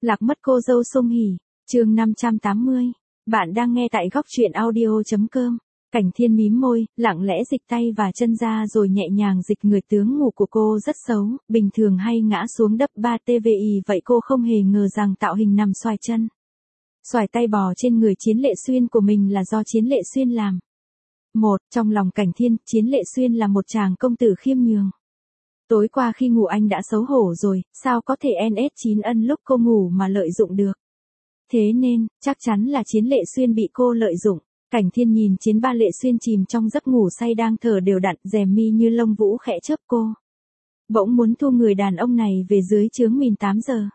Lạc mất cô dâu Song Hỷ, chương 580. Bạn đang nghe tại góc truyện audio.com. Cảnh Thiên mím môi, lặng lẽ dịch tay và chân ra rồi nhẹ nhàng dịch người. Tướng ngủ của cô rất xấu, bình thường hay ngã xuống đắp 3 TVI, vậy cô không hề ngờ rằng tạo hình nằm xoài chân, xoài tay bò trên người Chiến Lệ Xuyên của mình là do Chiến Lệ Xuyên làm. Trong lòng Cảnh Thiên, Chiến Lệ Xuyên là một chàng công tử khiêm nhường. Tối qua khi ngủ anh đã xấu hổ rồi, sao có thể NS9 ân lúc cô ngủ mà lợi dụng được. Thế nên, chắc chắn là Chiến Lệ Xuyên bị cô lợi dụng. Cảnh Thiên nhìn Chiến Ba Lệ Xuyên chìm trong giấc ngủ say đang thở đều đặn, rèm mi như lông vũ khẽ chớp cô. Bỗng muốn thu người đàn ông này về dưới trướng mình 8 giờ.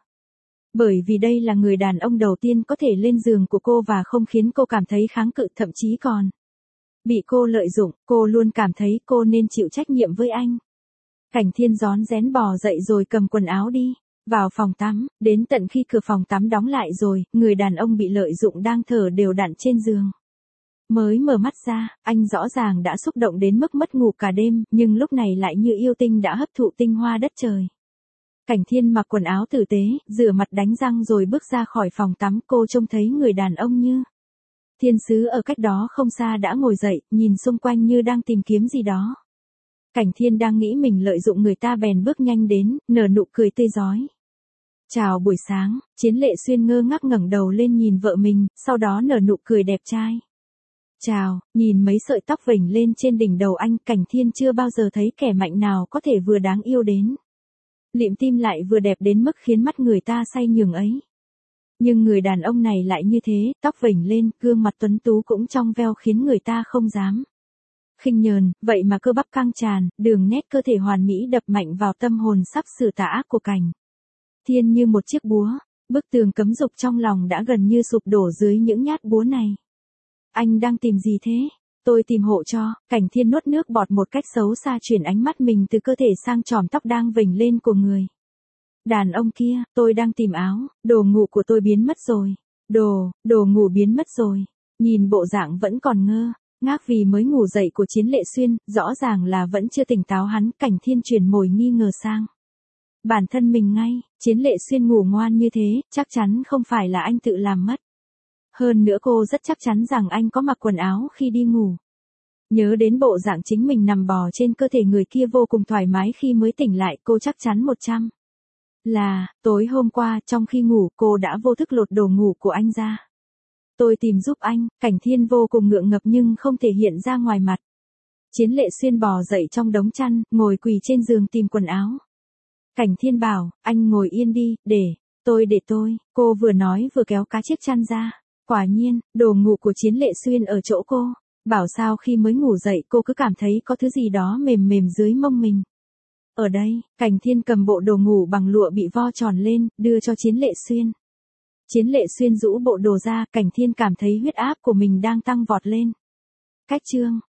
Bởi vì đây là người đàn ông đầu tiên có thể lên giường của cô và không khiến cô cảm thấy kháng cự, thậm chí còn bị cô lợi dụng. Cô luôn cảm thấy cô nên chịu trách nhiệm với anh. Cảnh Thiên rón rén bò dậy rồi cầm quần áo đi vào phòng tắm, đến tận khi cửa phòng tắm đóng lại rồi, người đàn ông bị lợi dụng đang thở đều đặn trên giường. Mới mở mắt ra, anh rõ ràng đã xúc động đến mức mất ngủ cả đêm, nhưng lúc này lại như yêu tinh đã hấp thụ tinh hoa đất trời. Cảnh Thiên mặc quần áo tử tế, rửa mặt đánh răng rồi bước ra khỏi phòng tắm. Cô trông thấy người đàn ông như thiên sứ ở cách đó không xa đã ngồi dậy, nhìn xung quanh như đang tìm kiếm gì đó. Cảnh Thiên đang nghĩ mình lợi dụng người ta bèn bước nhanh đến, nở nụ cười tươi rói. Chào buổi sáng. Chiến Lệ Xuyên ngơ ngác ngẩng đầu lên nhìn vợ mình, sau đó nở nụ cười đẹp trai. Chào. Nhìn mấy sợi tóc vểnh lên trên đỉnh đầu anh, Cảnh Thiên chưa bao giờ thấy kẻ mạnh nào có thể vừa đáng yêu đến lịm tim lại vừa đẹp đến mức khiến mắt người ta say nhường ấy. Nhưng người đàn ông này lại như thế, tóc vểnh lên, gương mặt tuấn tú cũng trong veo khiến người ta không dám khinh nhờn, vậy mà cơ bắp căng tràn, đường nét cơ thể hoàn mỹ đập mạnh vào tâm hồn sắp sửa tà ác của Cảnh Thiên như một chiếc búa. Bức tường cấm dục trong lòng đã gần như sụp đổ dưới những nhát búa này. Anh đang tìm gì thế? Tôi tìm hộ cho. Cảnh Thiên nuốt nước bọt một cách xấu xa, chuyển ánh mắt mình từ cơ thể sang chòm tóc đang vểnh lên của người đàn ông kia. Tôi đang tìm áo, đồ ngủ của tôi biến mất rồi. Đồ ngủ biến mất rồi. Nhìn bộ dạng vẫn còn ngơ ngác vì mới ngủ dậy của Chiến Lệ Xuyên, rõ ràng là vẫn chưa tỉnh táo hắn. Cảnh Thiên chuyển mồi nghi ngờ sang bản thân mình ngay. Chiến Lệ Xuyên ngủ ngoan như thế, chắc chắn không phải là anh tự làm mất. Hơn nữa cô rất chắc chắn rằng anh có mặc quần áo khi đi ngủ. Nhớ đến bộ dạng chính mình nằm bò trên cơ thể người kia vô cùng thoải mái khi mới tỉnh lại, cô chắc chắn 100 là tối hôm qua trong khi ngủ cô đã vô thức lột đồ ngủ của anh ra. Tôi tìm giúp anh. Cảnh Thiên vô cùng ngượng ngập nhưng không thể hiện ra ngoài mặt. Chiến Lệ Xuyên bò dậy trong đống chăn, ngồi quỳ trên giường tìm quần áo. Cảnh Thiên bảo, anh ngồi yên đi, để tôi. Cô vừa nói vừa kéo cá chiếc chăn ra. Quả nhiên, đồ ngủ của Chiến Lệ Xuyên ở chỗ cô. Bảo sao khi mới ngủ dậy cô cứ cảm thấy có thứ gì đó mềm mềm dưới mông mình. Ở đây, Cảnh Thiên cầm bộ đồ ngủ bằng lụa bị vo tròn lên, đưa cho Chiến Lệ Xuyên. Chiến Lệ Xuyên rũ bộ đồ ra, Cảnh Thiên cảm thấy huyết áp của mình đang tăng vọt lên. Cách chương